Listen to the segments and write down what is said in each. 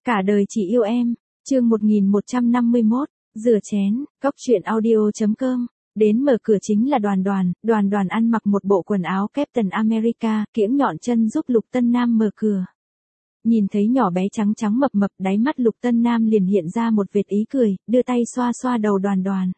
Cả đời chỉ yêu em, chương 1151, rửa chén, cóc truyện audio.com. Đến mở cửa chính là Đoàn Đoàn ăn mặc một bộ quần áo Captain America, kiễng nhọn chân giúp Lục Tân Nam mở cửa. Nhìn thấy nhỏ bé trắng trắng mập mập, đáy mắt Lục Tân Nam liền hiện ra một vệt ý cười, đưa tay xoa xoa đầu Đoàn Đoàn.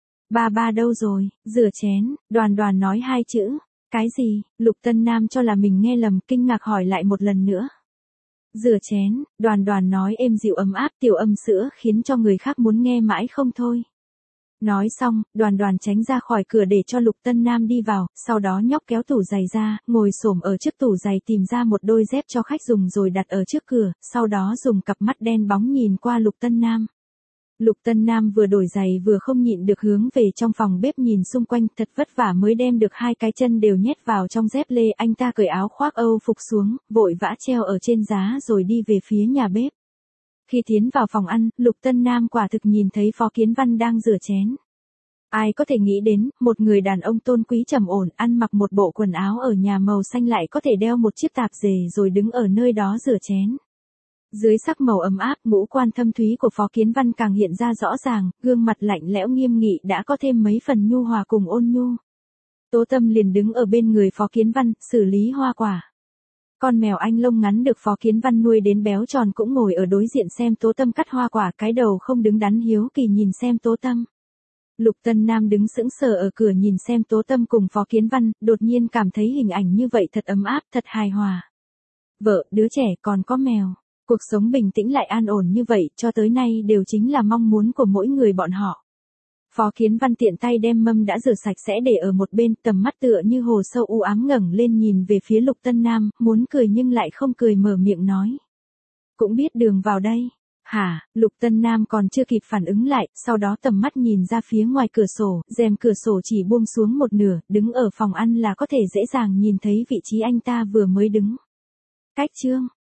Ba đâu rồi, rửa chén, Đoàn Đoàn nói hai chữ. Cái gì? Lục Tân Nam cho là mình nghe lầm, kinh ngạc hỏi lại một lần nữa. Rửa chén, Đoàn Đoàn nói êm dịu ấm áp, tiểu âm sữa khiến cho người khác muốn nghe mãi không thôi. Nói xong, Đoàn Đoàn tránh ra khỏi cửa để cho Lục Tân Nam đi vào, sau đó nhóc kéo tủ giày ra, ngồi xổm ở trước tủ giày tìm ra một đôi dép cho khách dùng rồi đặt ở trước cửa, sau đó dùng cặp mắt đen bóng nhìn qua Lục Tân Nam. Lục Tân Nam vừa đổi giày vừa không nhịn được hướng về trong phòng bếp nhìn xung quanh, thật vất vả mới đem được hai cái chân đều nhét vào trong dép lê, anh ta cởi áo khoác Âu phục xuống, vội vã treo ở trên giá rồi đi về phía nhà bếp. Khi tiến vào phòng ăn, Lục Tân Nam quả thực nhìn thấy Phó Kiến Văn đang rửa chén. Ai có thể nghĩ đến, một người đàn ông tôn quý trầm ổn, ăn mặc một bộ quần áo ở nhà màu xanh lại có thể đeo một chiếc tạp dề rồi đứng ở nơi đó rửa chén. Dưới sắc màu ấm áp, ngũ quan thâm thúy của Phó Kiến Văn càng hiện ra rõ ràng, gương mặt lạnh lẽo nghiêm nghị đã có thêm mấy phần nhu hòa cùng ôn nhu. Tố Tâm liền đứng ở bên người Phó Kiến Văn, xử lý hoa quả. Con mèo Anh lông ngắn được Phó Kiến Văn nuôi đến béo tròn cũng ngồi ở đối diện xem Tố Tâm cắt hoa quả, cái đầu không đứng đắn hiếu kỳ nhìn xem Tố Tâm. Lục Tân Nam đứng sững sờ ở cửa nhìn xem Tố Tâm cùng Phó Kiến Văn, đột nhiên cảm thấy hình ảnh như vậy thật ấm áp, thật hài hòa. Vợ, đứa trẻ còn có mèo. Cuộc sống bình tĩnh lại an ổn như vậy cho tới nay đều chính là mong muốn của mỗi người bọn họ. Phó Kiến Văn tiện tay đem mâm đã rửa sạch sẽ để ở một bên, tầm mắt tựa như hồ sâu u ám ngẩng lên nhìn về phía Lục Tân Nam, muốn cười nhưng lại không cười, mở miệng nói. Cũng biết đường vào đây. Hả? Lục Tân Nam còn chưa kịp phản ứng lại, sau đó tầm mắt nhìn ra phía ngoài cửa sổ, rèm cửa sổ chỉ buông xuống một nửa, đứng ở phòng ăn là có thể dễ dàng nhìn thấy vị trí anh ta vừa mới đứng. Cách chương